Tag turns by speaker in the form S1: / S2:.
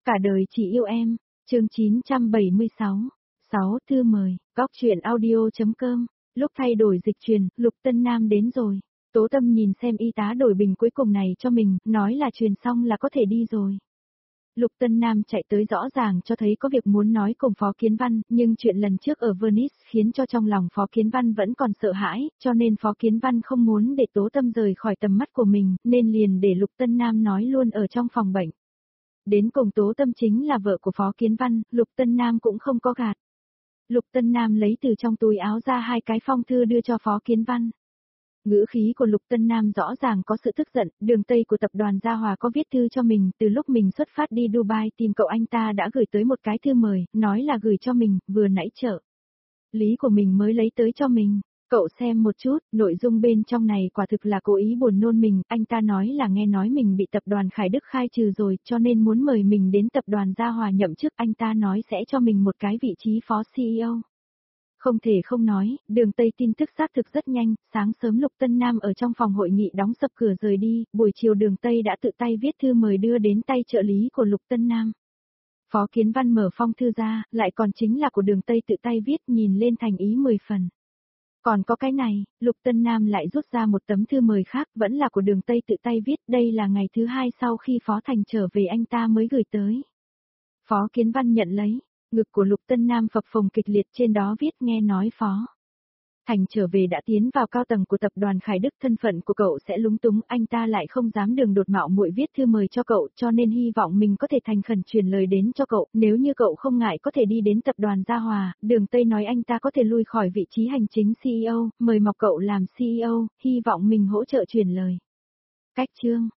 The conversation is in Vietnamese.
S1: Cả đời chỉ yêu em, chương 976. 6 thư mời, góc chuyện audio.com. Lúc thay đổi dịch truyền, Lục Tân Nam đến rồi. Tố Tâm nhìn xem y tá đổi bình cuối cùng này cho mình, nói là truyền xong là có thể đi rồi. Lục Tân Nam chạy tới rõ ràng cho thấy có việc muốn nói cùng Phó Kiến Văn, nhưng chuyện lần trước ở Venice khiến cho trong lòng Phó Kiến Văn vẫn còn sợ hãi, cho nên Phó Kiến Văn không muốn để Tố Tâm rời khỏi tầm mắt của mình, nên liền để Lục Tân Nam nói luôn ở trong phòng bệnh. Đến cùng Tố Tâm chính là vợ của Phó Kiến Văn, Lục Tân Nam cũng không có gạt. Lục Tân Nam lấy từ trong túi áo ra 2 cái phong thư đưa cho Phó Kiến Văn. Ngữ khí của Lục Tân Nam rõ ràng có sự tức giận, đường Tây của tập đoàn Gia Hòa có viết thư cho mình, từ lúc mình xuất phát đi Dubai tìm cậu anh ta đã gửi tới một cái thư mời, nói là gửi cho mình, vừa nãy chợ lý của mình mới lấy tới cho mình. Cậu xem một chút, nội dung bên trong này quả thực là cố ý buồn nôn mình, anh ta nói là nghe nói mình bị tập đoàn Khải Đức khai trừ rồi, cho nên muốn mời mình đến tập đoàn Gia Hòa nhậm chức, anh ta nói sẽ cho mình một cái vị trí phó CEO. Không thể không nói, đường Tây tin tức xác thực rất nhanh, sáng sớm Lục Tân Nam ở trong phòng hội nghị đóng sập cửa rời đi, buổi chiều đường Tây đã tự tay viết thư mời đưa đến tay trợ lý của Lục Tân Nam. Phó Kiến Văn mở phong thư ra, lại còn chính là của đường Tây tự tay viết, nhìn lên thành ý 10 phần. Còn có cái này, Lục Tân Nam lại rút ra một tấm thư mời khác, vẫn là của đường Tây tự tay viết, đây là ngày thứ 2 sau khi Phó Thành trở về anh ta mới gửi tới. Phó Kiến Văn nhận lấy, ngực của Lục Tân Nam phập phồng kịch liệt, trên đó viết nghe nói Phó Thành trở về đã tiến vào cao tầng của tập đoàn Khải Đức, thân phận của cậu sẽ lúng túng, anh ta lại không dám đường đột mạo muội viết thư mời cho cậu, cho nên hy vọng mình có thể thành khẩn truyền lời đến cho cậu, nếu như cậu không ngại có thể đi đến tập đoàn Gia Hòa, đường Tây nói anh ta có thể lui khỏi vị trí hành chính CEO, mời mọc cậu làm CEO, hy vọng mình hỗ trợ truyền lời. Cách chương